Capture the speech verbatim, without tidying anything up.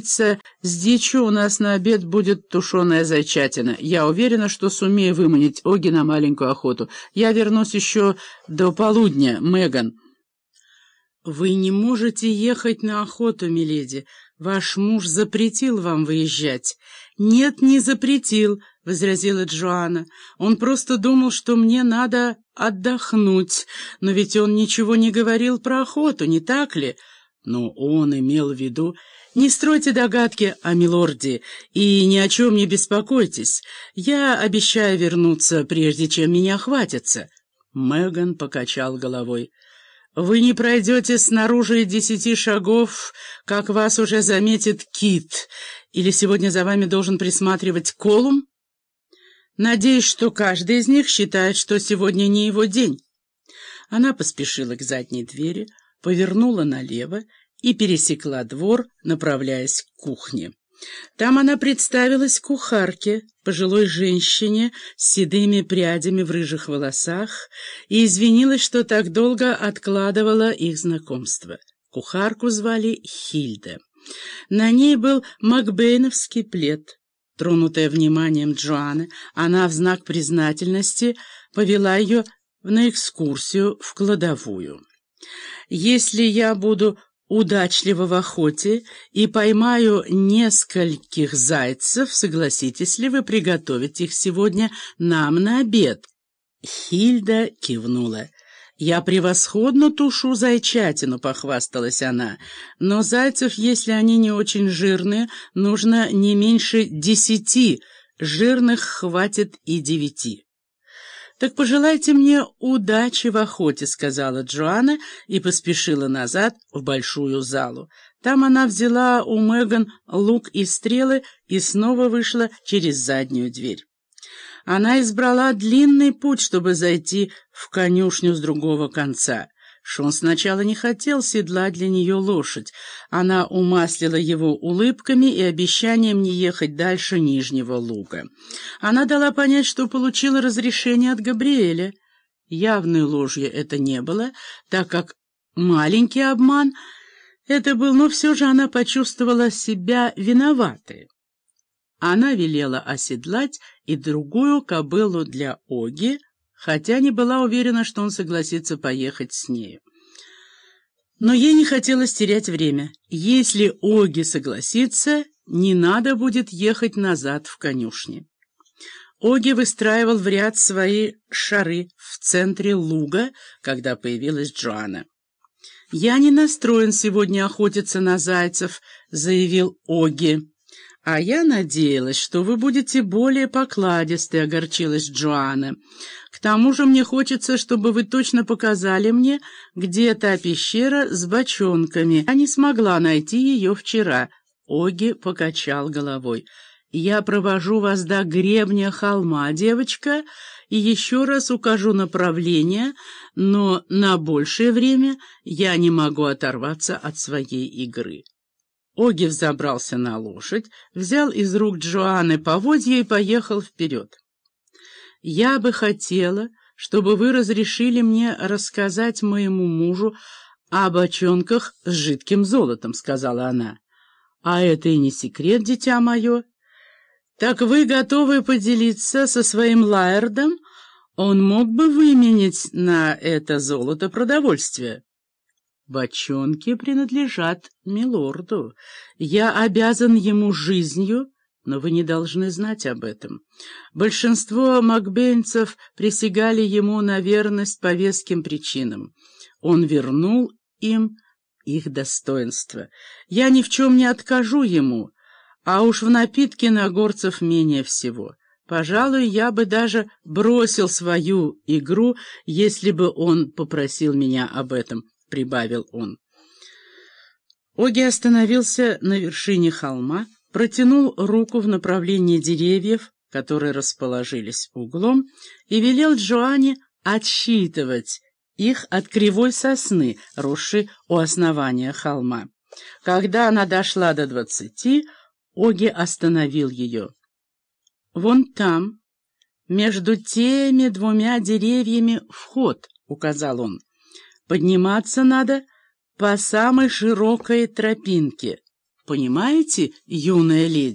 С дичью у нас на обед будет тушеная зайчатина. Я уверена, что сумею выманить Оги на маленькую охоту. Я вернусь еще до полудня, Меган. Вы не можете ехать на охоту, миледи. Ваш муж запретил вам выезжать. Нет, не запретил, — возразила Джоанна. Он просто думал, что мне надо отдохнуть. Но ведь он ничего не говорил про охоту, не так ли? Но он имел в виду... Не стройте догадки о милорде и ни о чем не беспокойтесь. Я обещаю вернуться, прежде чем меня хватится. Меган покачал головой. Вы не пройдете снаружи десяти шагов, как вас уже заметит Кит. Или сегодня за вами должен присматривать Колум? Надеюсь, что каждый из них считает, что сегодня не его день. Она поспешила к задней двери, повернула налево и пересекла двор, направляясь к кухне. Там она представилась кухарке, пожилой женщине с седыми прядями в рыжих волосах, и извинилась, что так долго откладывала их знакомство. Кухарку звали Хильда. На ней был макбейновский плед. Тронутая вниманием Джоанны, она в знак признательности повела ее на экскурсию в кладовую. «Если я буду удачливо в охоте и поймаю нескольких зайцев, согласитесь ли вы приготовить их сегодня нам на обед?» Хильда кивнула. «Я превосходно тушу зайчатину», — похвасталась она. «Но зайцев, если они не очень жирные, нужно не меньше десяти, жирных хватит и девяти». «Так пожелайте мне удачи в охоте», — сказала Джоанна и поспешила назад в большую залу. Там она взяла у Меган лук и стрелы и снова вышла через заднюю дверь. Она избрала длинный путь, чтобы зайти в конюшню с другого конца. Шон сначала не хотел седлать для нее лошадь. Она умаслила его улыбками и обещанием не ехать дальше Нижнего Луга. Она дала понять, что получила разрешение от Габриэля. Явной ложью это не было, так как маленький обман это был, но все же она почувствовала себя виноватой. Она велела оседлать и другую кобылу для Оги, хотя не была уверена, что он согласится поехать с нею. Но ей не хотелось терять время. Если Оги согласится, не надо будет ехать назад в конюшни. Оги выстраивал в ряд свои шары в центре луга, когда появилась Джоанна. «Я не настроен сегодня охотиться на зайцев», — заявил Оги. «А я надеялась, что вы будете более покладисты», — огорчилась Джоанна. «К тому же мне хочется, чтобы вы точно показали мне, где та пещера с бочонками. Я не смогла найти ее вчера». Оги покачал головой. «Я провожу вас до гребня холма, девочка, и еще раз укажу направление, но на большее время я не могу оторваться от своей игры». Оги взобрался на лошадь, взял из рук Джоанны поводья и поехал вперед. «Я бы хотела, чтобы вы разрешили мне рассказать моему мужу о бочонках с жидким золотом», — сказала она. «А это и не секрет, дитя мое. Так вы готовы поделиться со своим лаэрдом? Он мог бы выменять на это золото продовольствие». «Бочонки принадлежат милорду. Я обязан ему жизнью, но вы не должны знать об этом. Большинство макбейнцев присягали ему на верность по веским причинам. Он вернул им их достоинство. Я ни в чем не откажу ему, а уж в напитке на горцев менее всего. Пожалуй, я бы даже бросил свою игру, если бы он попросил меня об этом», — прибавил он. Оги остановился на вершине холма, протянул руку в направлении деревьев, которые расположились углом, и велел Джоанне отсчитывать их от кривой сосны, росшей у основания холма. Когда она дошла до двадцати, Оги остановил ее. «Вон там, между теми двумя деревьями, вход», — указал он. «Подниматься надо по самой широкой тропинке. Понимаете, юная леди?